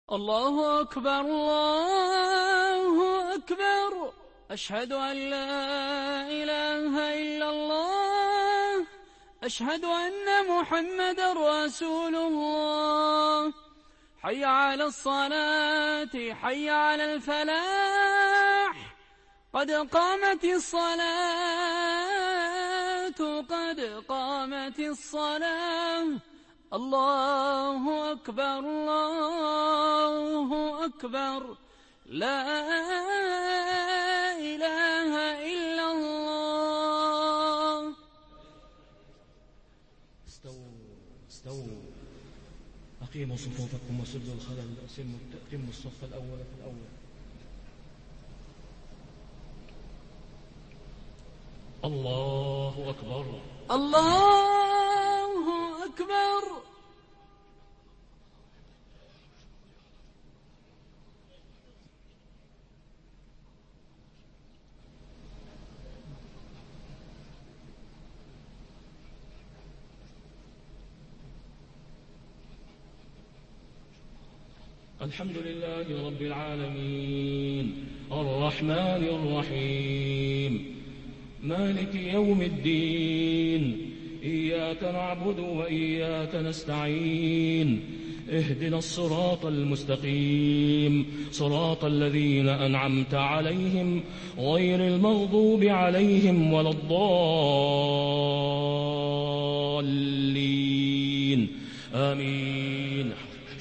الله أكبر الله أكبر. أشهد أن لا إله إلا الله. أشهد أن محمدا رسول الله. حي على الصلاة حي على الفلاح. قد قامت الصلاة قد قامت الصلاة. الله أكبر الله أكبر. لا إله إلا الله. استووا أقيموا صفوفكم وسدوا الخلل. أتموا الصف الأول في الأول. الله أكبر الله أكبر. الحمد لله رب العالمين الرحمن الرحيم مالك يوم الدين. إياك نعبد وإياك نستعين. اهدنا الصراط المستقيم صراط الذين أنعمت عليهم غير المغضوب عليهم ولا الضالين آمين.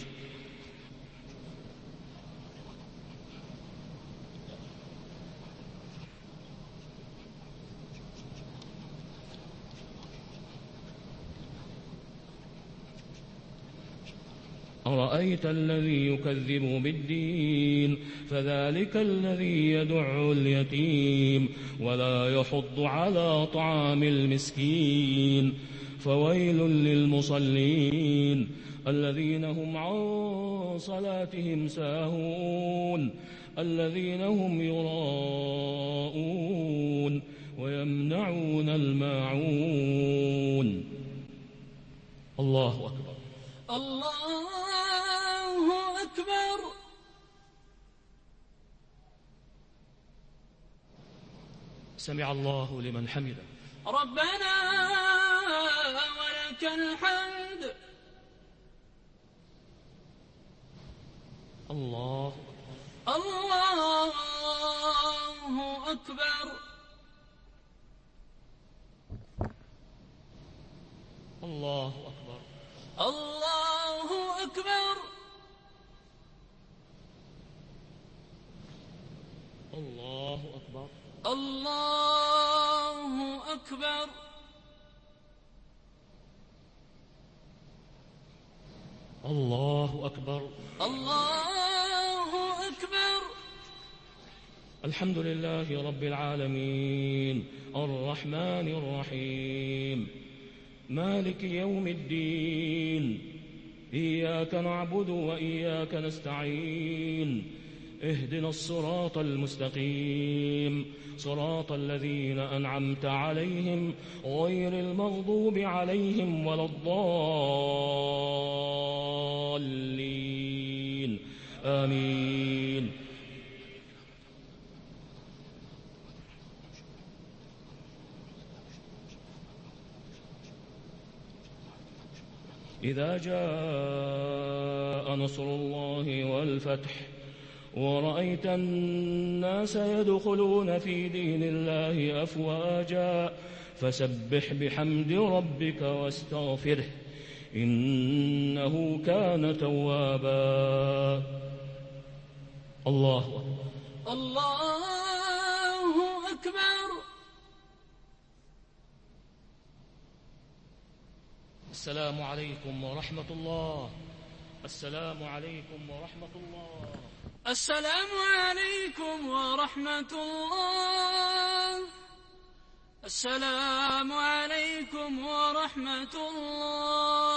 أرأيت الذي يكذب بالدين فذلك الذي يدع اليتيم ولا يحض على طعام المسكين. فويل للمصلين الذين هم عن صلاتهم ساهون الذين هم يراءون ويمنعون الماعون. الله أكبر الله أكبر. سمع الله لمن حمده. ربنا ولك الحمد. الله الله أكبر. الله أكبر الله أكبر. الله أكبر الله أكبر. الله أكبر الله أكبر. الحمد لله رب العالمين الرحمن الرحيم مالك يوم الدين. إياك نعبد وإياك نستعين. اهدنا الصراط المستقيم صراط الذين أنعمت عليهم غير المغضوب عليهم ولا الضالين آمين. إذا جاء نصر الله والفتح ورأيت الناس يدخلون في دين الله أفواجا فسبح بحمد ربك واستغفره إنه كان توابا. الله أكبر الله أكبر. السلام عليكم ورحمة الله. السلام عليكم ورحمة الله. السلام عليكم ورحمة الله. السلام عليكم ورحمة الله.